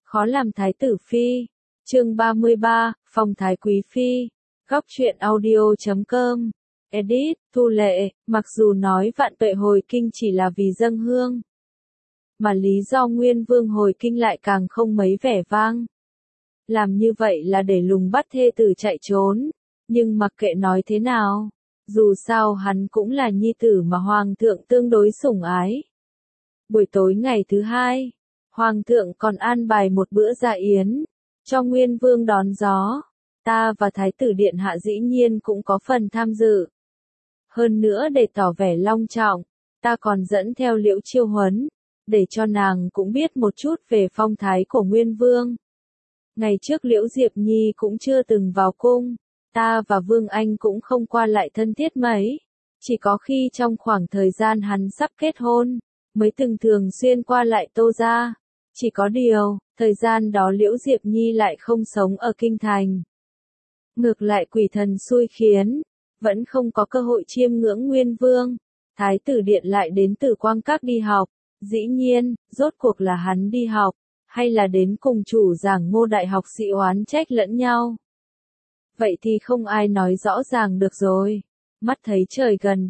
Khó làm thái tử phi. Chương 33, phong thái quý phi. Góc truyện audio.com. Edit, Thu Lệ. Mặc dù nói vạn tuệ hồi kinh chỉ là vì dâng hương, mà lý do Nguyên Vương hồi kinh lại càng không mấy vẻ vang. Làm như vậy là để lùng bắt thê tử chạy trốn. Nhưng mặc kệ nói thế nào, dù sao hắn cũng là nhi tử mà Hoàng thượng tương đối sủng ái. Buổi tối ngày thứ hai, Hoàng thượng còn an bài một bữa dạ yến, cho Nguyên Vương đón gió. Ta và Thái tử Điện Hạ dĩ nhiên cũng có phần tham dự. Hơn nữa để tỏ vẻ long trọng, ta còn dẫn theo Liễu Chiêu Huấn, để cho nàng cũng biết một chút về phong thái của Nguyên Vương. Ngày trước Liễu Diệp Nhi cũng chưa từng vào cung, ta và Vương Anh cũng không qua lại thân thiết mấy. Chỉ có khi trong khoảng thời gian hắn sắp kết hôn, mới từng thường xuyên qua lại Tô gia. Chỉ có điều, thời gian đó Liễu Diệp Nhi lại không sống ở kinh thành. Ngược lại quỷ thần xui khiến, vẫn không có cơ hội chiêm ngưỡng Nguyên Vương. Thái tử Điện lại đến Tử Quang Các đi học. Dĩ nhiên, rốt cuộc là hắn đi học, hay là đến cùng chủ giảng Ngô đại học sĩ oán trách lẫn nhau. Vậy thì không ai nói rõ ràng được rồi. Mắt thấy trời gần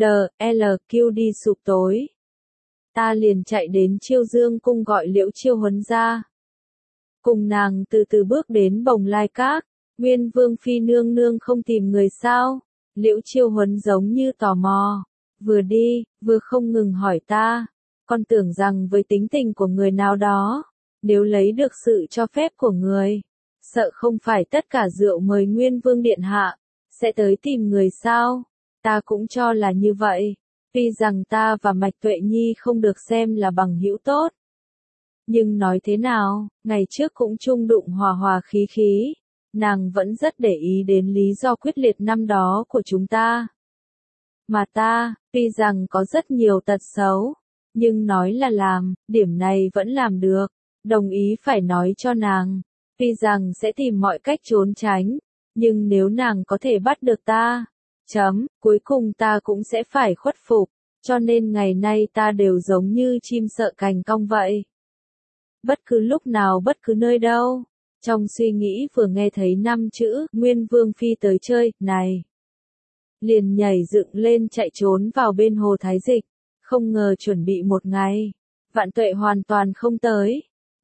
DLQ đi sụp tối, ta liền chạy đến Chiêu Dương cung gọi Liễu Chiêu Huấn ra. Cùng nàng từ từ bước đến Bồng Lai Các. Nguyên Vương phi nương nương không tìm người sao? Liễu Chiêu Huấn giống như tò mò, vừa đi, vừa không ngừng hỏi ta. Con tưởng rằng với tính tình của người nào đó, nếu lấy được sự cho phép của người, sợ không phải tất cả rượu mời Nguyên Vương Điện Hạ, sẽ tới tìm người sao? Ta cũng cho là như vậy. Tuy rằng ta và Mạch Tuệ Nhi không được xem là bằng hữu tốt, nhưng nói thế nào, ngày trước cũng chung đụng hòa hòa khí khí, nàng vẫn rất để ý đến lý do quyết liệt năm đó của chúng ta. Mà ta, tuy rằng có rất nhiều tật xấu, nhưng nói là làm, điểm này vẫn làm được. Đồng ý phải nói cho nàng, tuy rằng sẽ tìm mọi cách trốn tránh, nhưng nếu nàng có thể bắt được ta, cuối cùng ta cũng sẽ phải khuất phục, cho nên ngày nay ta đều giống như chim sợ cành cong vậy. Bất cứ lúc nào bất cứ nơi đâu, trong suy nghĩ vừa nghe thấy 5 chữ Nguyên Vương phi tới chơi, này, liền nhảy dựng lên chạy trốn vào bên hồ Thái Dịch, không ngờ chuẩn bị một ngày, vạn tuệ hoàn toàn không tới.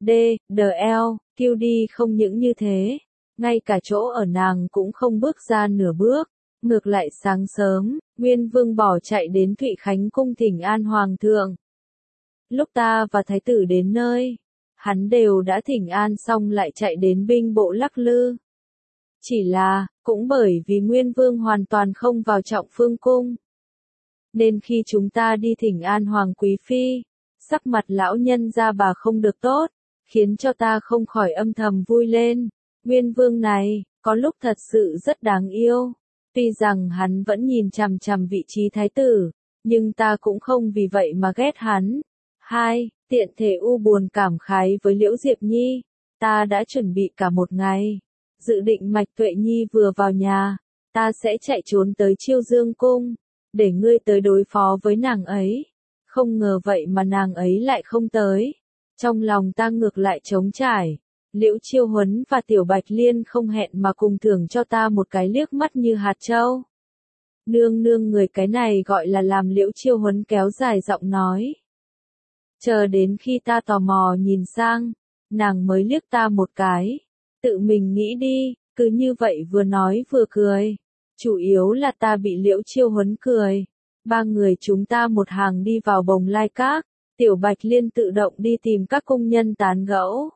DLQ đi không những như thế, ngay cả chỗ ở nàng cũng không bước ra nửa bước. Ngược lại sáng sớm, Nguyên Vương bỏ chạy đến Thụy Khánh cung thỉnh an Hoàng thượng. Lúc ta và Thái tử đến nơi, hắn đều đã thỉnh an xong lại chạy đến binh bộ lắc lư. Chỉ là, cũng bởi vì Nguyên Vương hoàn toàn không vào Trọng Phương cung, nên khi chúng ta đi thỉnh an Hoàng quý phi, sắc mặt lão nhân gia bà không được tốt, khiến cho ta không khỏi âm thầm vui lên. Nguyên Vương này, có lúc thật sự rất đáng yêu. Tuy rằng hắn vẫn nhìn chằm chằm vị trí thái tử, nhưng ta cũng không vì vậy mà ghét hắn. 2. Tiện thể u buồn cảm khái với Liễu Diệp Nhi. Ta đã chuẩn bị cả một ngày. Dự định Mạch Tuệ Nhi vừa vào nhà, ta sẽ chạy trốn tới Chiêu Dương cung, để ngươi tới đối phó với nàng ấy. Không ngờ vậy mà nàng ấy lại không tới. Trong lòng ta ngược lại trống trải. Liễu Chiêu Huấn và Tiểu Bạch Liên không hẹn mà cùng thưởng cho ta một cái liếc mắt như hạt châu. Nương nương người cái này gọi là làm. Liễu Chiêu Huấn kéo dài giọng nói. Chờ đến khi ta tò mò nhìn sang, nàng mới liếc ta một cái. Tự mình nghĩ đi, cứ như vậy vừa nói vừa cười. Chủ yếu là ta bị Liễu Chiêu Huấn cười. 3 người chúng ta một hàng đi vào Bồng Lai Các. Tiểu Bạch Liên tự động đi tìm các cung nhân tán gẫu.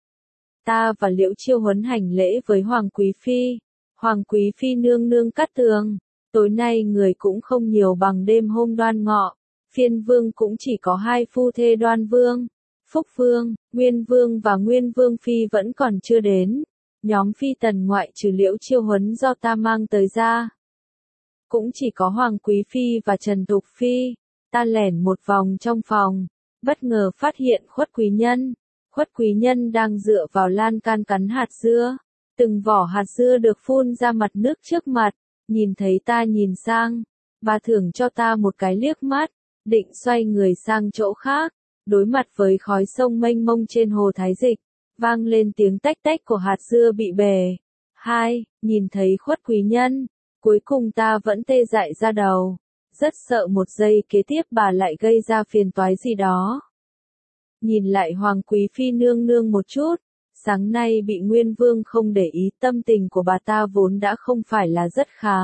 Ta và Liễu Chiêu Huấn hành lễ với Hoàng quý phi. Hoàng quý phi nương nương cát tường. Tối nay người cũng không nhiều bằng đêm hôm Đoan Ngọ. Phiên vương cũng chỉ có 2 phu thê Đoan Vương, Phúc Vương, Nguyên Vương và Nguyên Vương phi vẫn còn chưa đến. Nhóm phi tần ngoại trừ Liễu Chiêu Huấn do ta mang tới ra, cũng chỉ có Hoàng quý phi và Trần Thục phi. Ta lẻn một vòng trong phòng, bất ngờ phát hiện Khuất quý nhân. Khuất quý nhân đang dựa vào lan can cắn hạt dưa. Từng vỏ hạt dưa được phun ra mặt nước trước mặt. Nhìn thấy ta nhìn sang, bà thưởng cho ta một cái liếc mắt, định xoay người sang chỗ khác, đối mặt với khói sông mênh mông trên hồ Thái Dịch. vang lên tiếng tách tách của hạt dưa bị bể. 2. Nhìn thấy Khuất Quý Nhân, cuối cùng ta vẫn tê dại ra đầu, rất sợ một giây kế tiếp bà lại gây ra phiền toái gì đó. Nhìn lại Hoàng Quý Phi nương nương một chút, sáng nay bị Nguyên Vương không để ý, tâm tình của bà ta vốn đã không phải là rất khá.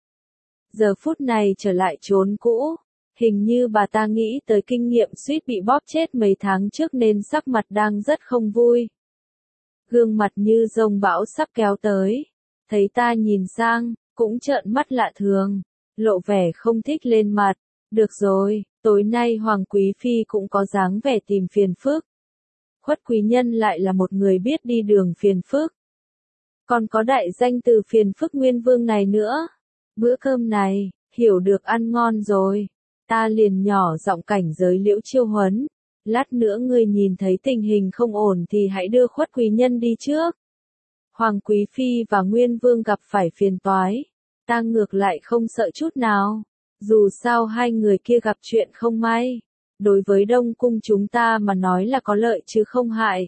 Giờ phút này trở lại chốn cũ, hình như bà ta nghĩ tới kinh nghiệm suýt bị bóp chết mấy tháng trước nên sắc mặt đang rất không vui. Gương mặt như dông bão sắp kéo tới, thấy ta nhìn sang, cũng trợn mắt lạ thường, lộ vẻ không thích lên mặt. Được rồi, tối nay Hoàng Quý Phi cũng có dáng vẻ tìm phiền phức. Khuất Quý Nhân lại là một người biết đi đường phiền phức. Còn có đại danh từ phiền phức Nguyên Vương này nữa. Bữa cơm này, hiểu được ăn ngon rồi. Ta liền nhỏ giọng cảnh giới Liễu Chiêu Huấn. Lát nữa ngươi nhìn thấy tình hình không ổn thì hãy đưa Khuất Quý Nhân đi trước. Hoàng Quý Phi và Nguyên Vương gặp phải phiền toái. Ta ngược lại không sợ chút nào. Dù sao hai người kia gặp chuyện không may. Đối với Đông Cung chúng ta mà nói là có lợi chứ không hại.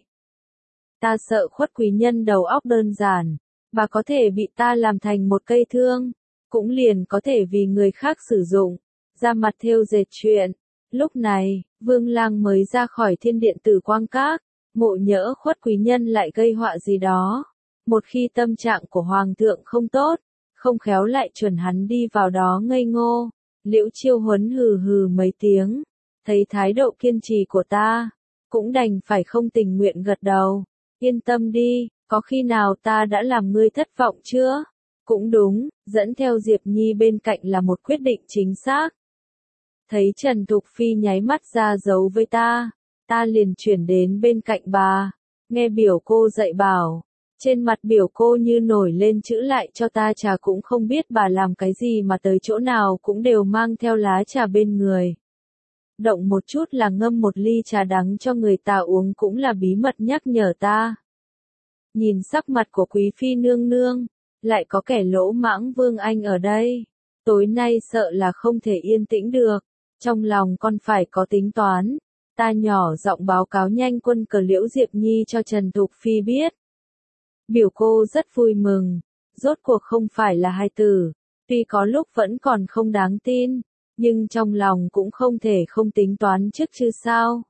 Ta sợ Khuất Quý Nhân đầu óc đơn giản. Bà có thể bị ta làm thành một cây thương. Cũng liền có thể vì người khác sử dụng. Ra mặt thêu dệt chuyện. Lúc này, Vương Lang mới ra khỏi Thiên Điện Tử Quang Các. Ngộ nhỡ Khuất Quý Nhân lại gây họa gì đó. Một khi tâm trạng của Hoàng thượng không tốt, không khéo lại chuẩn hắn đi vào đó ngây ngô. Liễu Chiêu Huấn hừ hừ mấy tiếng. Thấy thái độ kiên trì của ta, cũng đành phải không tình nguyện gật đầu. Yên tâm đi, có khi nào ta đã làm ngươi thất vọng chưa? Cũng đúng, dẫn theo Diệp Nhi bên cạnh là một quyết định chính xác. Thấy Trần Thục Phi nháy mắt ra dấu với ta liền chuyển đến bên cạnh bà, nghe biểu cô dạy bảo. Trên mặt biểu cô như nổi lên chữ lại cho ta trà, cũng không biết bà làm cái gì mà tới chỗ nào cũng đều mang theo lá trà bên người. Động một chút là ngâm một ly trà đắng cho người ta uống cũng là bí mật nhắc nhở ta. Nhìn sắc mặt của Quý Phi nương nương, lại có kẻ lỗ mãng Vương Anh ở đây. Tối nay sợ là không thể yên tĩnh được, trong lòng con phải có tính toán. Ta nhỏ giọng báo cáo nhanh quân cờ Liễu Diệp Nhi cho Trần Thục Phi biết. Biểu cô rất vui mừng, rốt cuộc không phải là hai tử, tuy có lúc vẫn còn không đáng tin, nhưng trong lòng cũng không thể không tính toán trước chứ sao.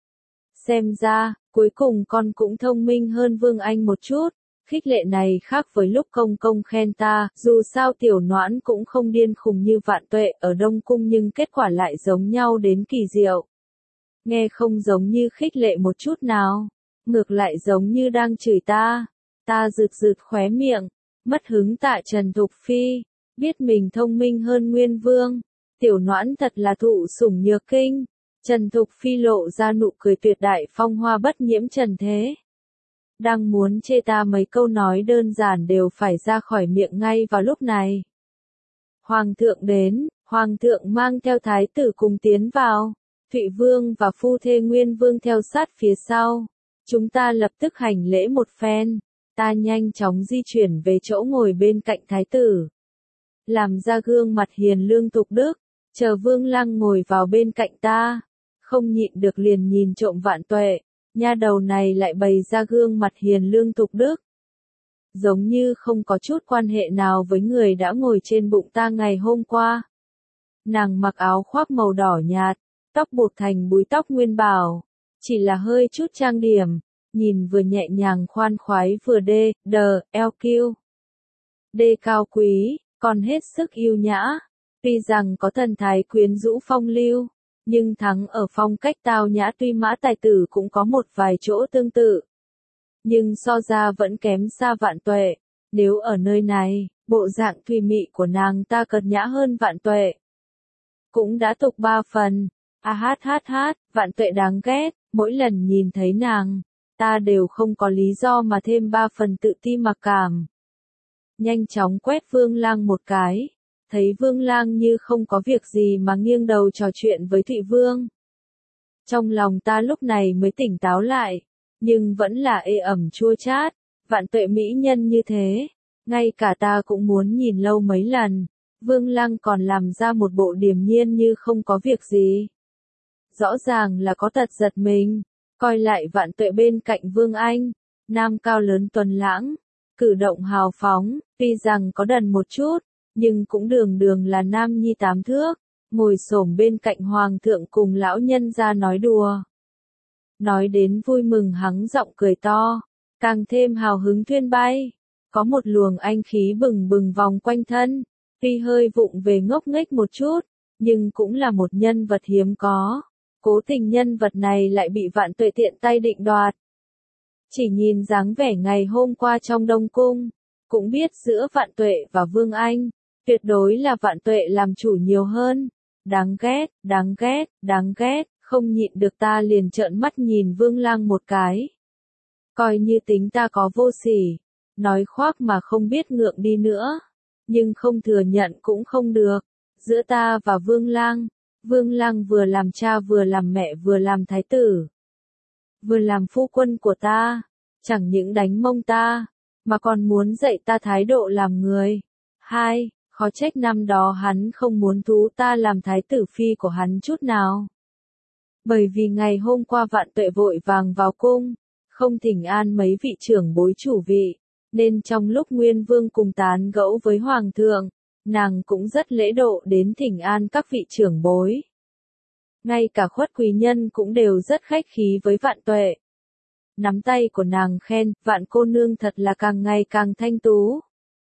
Xem ra, cuối cùng con cũng thông minh hơn Vương Anh một chút, khích lệ này khác với lúc công công khen ta, dù sao tiểu noãn cũng không điên khùng như Vạn Tuệ ở Đông Cung nhưng kết quả lại giống nhau đến kỳ diệu. Nghe không giống như khích lệ một chút nào, ngược lại giống như đang chửi ta. Ta rực rực khóe miệng, mất hứng tạ Trần Thục Phi, biết mình thông minh hơn Nguyên Vương. Tiểu noãn thật là thụ sủng nhược kinh. Trần Thục Phi lộ ra nụ cười tuyệt đại phong hoa bất nhiễm trần thế. Đang muốn chê ta mấy câu nói đơn giản đều phải ra khỏi miệng ngay vào lúc này. Hoàng thượng đến, Hoàng thượng mang theo thái tử cùng tiến vào. Thụy Vương và phu thê Nguyên Vương theo sát phía sau. Chúng ta lập tức hành lễ một phen. Ta nhanh chóng di chuyển về chỗ ngồi bên cạnh thái tử. Làm ra gương mặt hiền lương tục đức, chờ Vương Lăng ngồi vào bên cạnh ta. Không nhịn được liền nhìn trộm Vạn Tuệ, nha đầu này lại bày ra gương mặt hiền lương tục đức. Giống như không có chút quan hệ nào với người đã ngồi trên bụng ta ngày hôm qua. Nàng mặc áo khoác màu đỏ nhạt, tóc buộc thành búi tóc nguyên bảo, chỉ là hơi chút trang điểm. Nhìn vừa nhẹ nhàng khoan khoái vừa LQ. Đê cao quý, còn hết sức yêu nhã. Tuy rằng có thần thái quyến rũ phong lưu, nhưng thắng ở phong cách tao nhã, tuy Mã tài tử cũng có một vài chỗ tương tự. Nhưng so ra vẫn kém xa Vạn Tuệ. Nếu ở nơi này, bộ dạng thùy mị của nàng ta cợt nhã hơn Vạn Tuệ. Cũng đã tục 3 phần. Vạn Tuệ đáng ghét, mỗi lần nhìn thấy nàng. Ta đều không có lý do mà thêm 3 phần tự ti mặc cảm. Nhanh chóng quét Vương Lang một cái. Thấy Vương Lang như không có việc gì mà nghiêng đầu trò chuyện với Thụy Vương. Trong lòng ta lúc này mới tỉnh táo lại. Nhưng vẫn là ê ẩm chua chát. Vạn Tuệ mỹ nhân như thế. Ngay cả ta cũng muốn nhìn lâu mấy lần. Vương Lang còn làm ra một bộ điềm nhiên như không có việc gì. Rõ ràng là có tật giật mình. Coi lại Vạn Tuệ bên cạnh Vương Anh, nam cao lớn tuấn lãng, cử động hào phóng, tuy rằng có đần một chút, nhưng cũng đường đường là nam nhi 8 thước, ngồi xổm bên cạnh hoàng thượng cùng lão nhân ra nói đùa. Nói đến vui mừng hắng giọng cười to, càng thêm hào hứng thuyên bay, có một luồng anh khí bừng bừng vòng quanh thân, tuy hơi vụng về ngốc nghếch một chút, nhưng cũng là một nhân vật hiếm có. Cố tình nhân vật này lại bị Vạn Tuệ tiện tay định đoạt. Chỉ nhìn dáng vẻ ngày hôm qua trong Đông Cung, cũng biết giữa Vạn Tuệ và Vương Anh, tuyệt đối là Vạn Tuệ làm chủ nhiều hơn. Đáng ghét, đáng ghét, đáng ghét, không nhịn được ta liền trợn mắt nhìn Vương Lang một cái. Coi như tính ta có vô sỉ, nói khoác mà không biết ngượng đi nữa, nhưng không thừa nhận cũng không được. Giữa ta và Vương Lang vừa làm cha vừa làm mẹ vừa làm thái tử, vừa làm phu quân của ta, chẳng những đánh mông ta, mà còn muốn dạy ta thái độ làm người. Hai, khó trách năm đó hắn không muốn thú ta làm thái tử phi của hắn chút nào. Bởi vì ngày hôm qua Vạn Tuệ vội vàng vào cung, không thỉnh an mấy vị trưởng bối chủ vị, nên trong lúc Nguyên Vương cùng tán gẫu với Hoàng thượng, nàng cũng rất lễ độ đến thỉnh an các vị trưởng bối. Ngay cả Khuất quý nhân cũng đều rất khách khí với Vạn Tuệ. Nắm tay của nàng khen, Vạn cô nương thật là càng ngày càng thanh tú.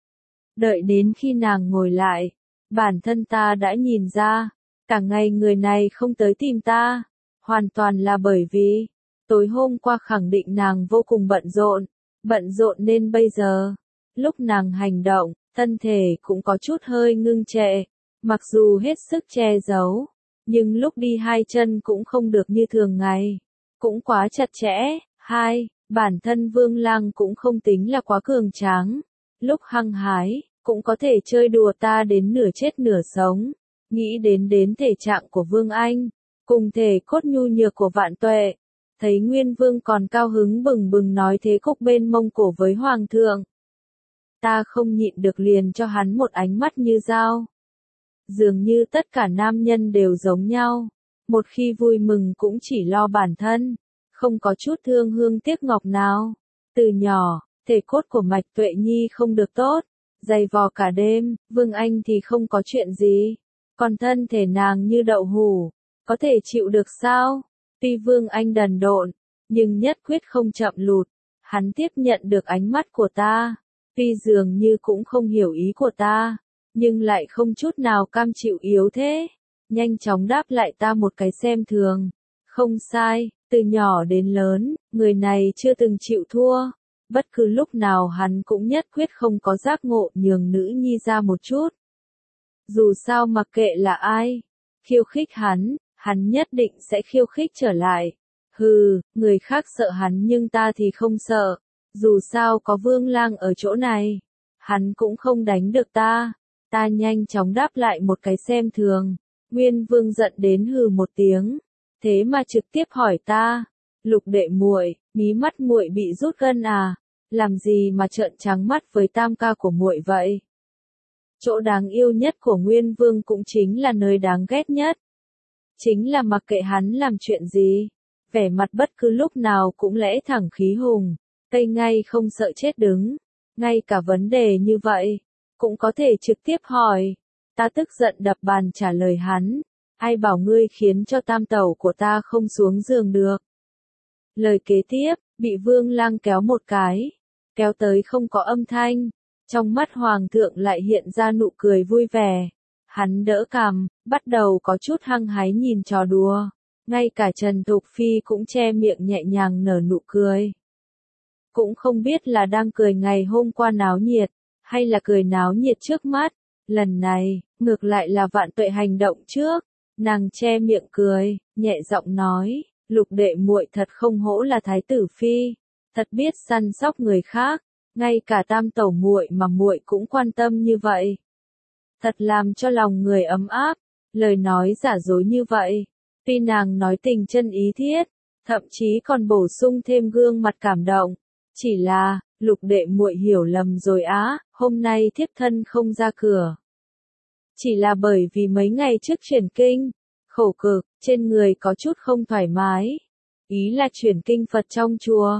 Đợi đến khi nàng ngồi lại, bản thân ta đã nhìn ra, cả ngày người này không tới tìm ta, hoàn toàn là bởi vì, tối hôm qua khẳng định nàng vô cùng bận rộn nên bây giờ, lúc nàng hành động, thân thể cũng có chút hơi ngưng trệ, mặc dù hết sức che giấu, nhưng lúc đi hai chân cũng không được như thường ngày, cũng quá chặt chẽ. Hai, bản thân Vương Lang cũng không tính là quá cường tráng, lúc hăng hái, cũng có thể chơi đùa ta đến nửa chết nửa sống. Nghĩ đến thể trạng của Vương Anh, cùng thể cốt nhu nhược của Vạn Tuệ, thấy Nguyên Vương còn cao hứng bừng bừng nói thế cục bên mông cổ với Hoàng thượng. Ta không nhịn được liền cho hắn một ánh mắt như dao. Dường như tất cả nam nhân đều giống nhau, một khi vui mừng cũng chỉ lo bản thân, không có chút thương hương tiếc ngọc nào. Từ nhỏ, thể cốt của Mạch Tuệ Nhi không được tốt, dày vò cả đêm, Vương Anh thì không có chuyện gì, còn thân thể nàng như đậu hũ, có thể chịu được sao? Tuy Vương Anh đần độn, nhưng nhất quyết không chậm lụt, hắn tiếp nhận được ánh mắt của ta, tuy dường như cũng không hiểu ý của ta, nhưng lại không chút nào cam chịu yếu thế, nhanh chóng đáp lại ta một cái xem thường. Không sai, từ nhỏ đến lớn, người này chưa từng chịu thua, bất cứ lúc nào hắn cũng nhất quyết không có giác ngộ nhường nữ nhi ra một chút. Dù sao mặc kệ là ai, khiêu khích hắn nhất định sẽ khiêu khích trở lại. Hừ, người khác sợ hắn nhưng ta thì không sợ, dù sao có Vương Lang ở chỗ này, hắn cũng không đánh được ta. Ta nhanh chóng đáp lại một cái xem thường. Nguyên Vương giận đến hừ một tiếng, thế mà trực tiếp hỏi ta, Lục đệ muội, mí mắt muội bị rút gân à? Làm gì mà trợn trắng mắt với tam ca của muội vậy? Chỗ đáng yêu nhất của Nguyên Vương cũng chính là nơi đáng ghét nhất. Chính là mặc kệ hắn làm chuyện gì, vẻ mặt bất cứ lúc nào cũng lẽ thẳng khí hùng, cây ngay không sợ chết đứng. Ngay cả vấn đề như vậy, cũng có thể trực tiếp hỏi. Ta tức giận đập bàn trả lời hắn, ai bảo ngươi khiến cho tam tẩu của ta không xuống giường được. Lời kế tiếp, bị Vương Lang kéo một cái, kéo tới không có âm thanh, trong mắt Hoàng thượng lại hiện ra nụ cười vui vẻ. Hắn đỡ cằm, bắt đầu có chút hăng hái nhìn trò đùa, ngay cả Trần Thục Phi cũng che miệng nhẹ nhàng nở nụ cười. Cũng không biết là đang cười ngày hôm qua náo nhiệt, hay là cười náo nhiệt trước mắt, lần này, ngược lại là Vạn Tuệ hành động trước, nàng che miệng cười, nhẹ giọng nói, Lục đệ muội thật không hổ là thái tử phi, thật biết săn sóc người khác, ngay cả tam tẩu muội mà muội cũng quan tâm như vậy. Thật làm cho lòng người ấm áp, lời nói giả dối như vậy, tuy nàng nói tình chân ý thiết, thậm chí còn bổ sung thêm gương mặt cảm động, chỉ là, Lục đệ muội hiểu lầm rồi á, hôm nay thiếp thân không ra cửa. Chỉ là bởi vì mấy ngày trước chuyển kinh, khổ cực, trên người có chút không thoải mái. Ý là chuyển kinh Phật trong chùa,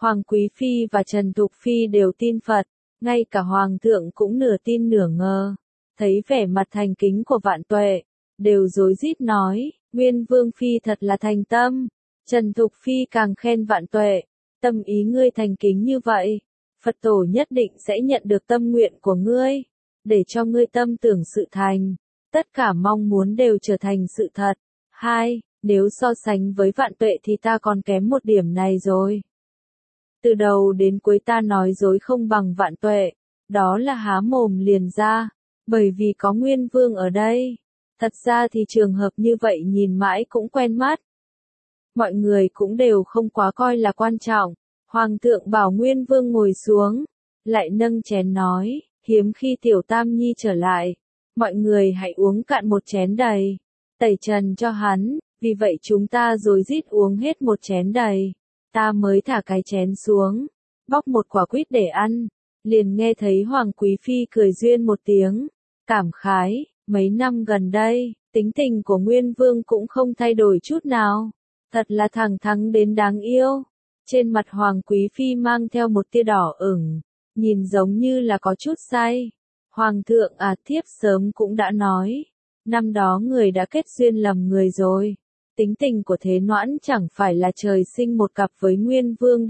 Hoàng Quý Phi và Trần Thục Phi đều tin Phật, ngay cả Hoàng thượng cũng nửa tin nửa ngờ. Thấy vẻ mặt thành kính của Vạn Tuệ, đều rối rít nói, Nguyên Vương Phi thật là thành tâm. Trần Thục Phi càng khen Vạn Tuệ, tâm ý ngươi thành kính như vậy, Phật tổ nhất định sẽ nhận được tâm nguyện của ngươi, để cho ngươi tâm tưởng sự thành, tất cả mong muốn đều trở thành sự thật. 2. Nếu so sánh với Vạn Tuệ thì ta còn kém một điểm này rồi. Từ đầu đến cuối ta nói dối không bằng Vạn Tuệ, đó là há mồm liền ra, bởi vì có Nguyên Vương ở đây. Thật ra thì trường hợp như vậy nhìn mãi cũng quen mắt. Mọi người cũng đều không quá coi là quan trọng. Hoàng thượng bảo Nguyên Vương ngồi xuống, lại nâng chén nói, hiếm khi Tiểu Tam Nhi trở lại, mọi người hãy uống cạn một chén đầy, tẩy trần cho hắn, vì vậy chúng ta rối rít uống hết một chén đầy. Ta mới thả cái chén xuống, bóc một quả quýt để ăn, liền nghe thấy Hoàng Quý Phi cười duyên một tiếng, cảm khái, mấy năm gần đây, tính tình của Nguyên Vương cũng không thay đổi chút nào, thật là thẳng thắn đến đáng yêu. Trên mặt Hoàng Quý Phi mang theo một tia đỏ ửng, nhìn giống như là có chút say. Hoàng thượng thiếp sớm cũng đã nói, năm đó người đã kết duyên lầm người rồi. Tính tình của Thế Noãn chẳng phải là trời sinh một cặp với Nguyên Vương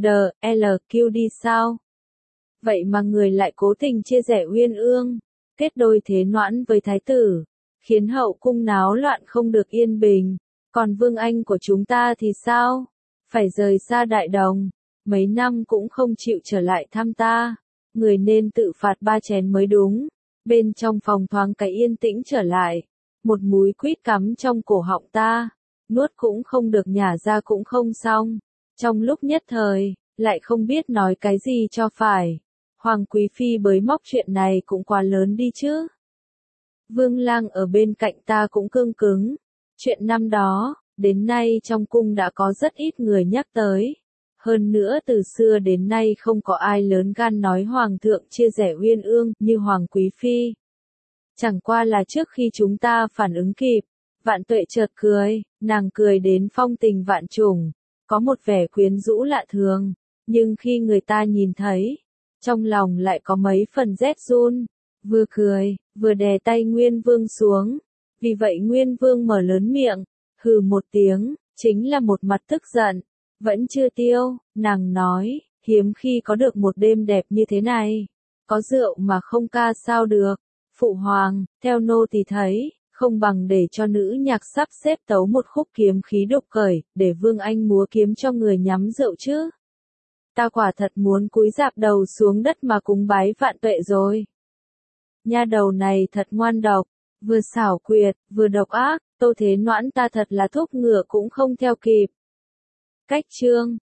LQ đi sao? Vậy mà người lại cố tình chia rẽ Uyên Ương, kết đôi Thế Noãn với Thái tử, khiến hậu cung náo loạn không được yên bình. Còn Vương Anh của chúng ta thì sao? Phải rời xa Đại Đồng, mấy năm cũng không chịu trở lại thăm ta. Người nên tự phạt 3 chén mới đúng. Bên trong phòng thoáng cái yên tĩnh trở lại. Một múi quýt cắm trong cổ họng ta, nuốt cũng không được nhả ra cũng không xong. Trong lúc nhất thời, lại không biết nói cái gì cho phải. Hoàng Quý Phi bới móc chuyện này cũng quá lớn đi chứ. Vương Lang ở bên cạnh ta cũng cương cứng. Chuyện năm đó, đến nay trong cung đã có rất ít người nhắc tới. Hơn nữa từ xưa đến nay không có ai lớn gan nói Hoàng thượng chia rẽ Uyên Ương như Hoàng Quý Phi. Chẳng qua là trước khi chúng ta phản ứng kịp, Vạn Tuệ chợt cười, nàng cười đến phong tình vạn trùng, có một vẻ quyến rũ lạ thường, nhưng khi người ta nhìn thấy, trong lòng lại có mấy phần rét run, vừa cười, vừa đè tay Nguyên Vương xuống, vì vậy Nguyên Vương mở lớn miệng, hừ một tiếng, chính là một mặt tức giận, vẫn chưa tiêu, nàng nói, hiếm khi có được một đêm đẹp như thế này, có rượu mà không ca sao được. Phụ hoàng, theo nô tỳ thấy, không bằng để cho nữ nhạc sắp xếp tấu một khúc kiếm khí đục cởi, để Vương Anh múa kiếm cho người nhắm rượu chứ. Ta quả thật muốn cúi rạp đầu xuống đất mà cúng bái Vạn Tuệ rồi. Nha đầu này thật ngoan độc, vừa xảo quyệt, vừa độc ác, Tô Thế Noãn ta thật là thúc ngựa cũng không theo kịp. Cách chương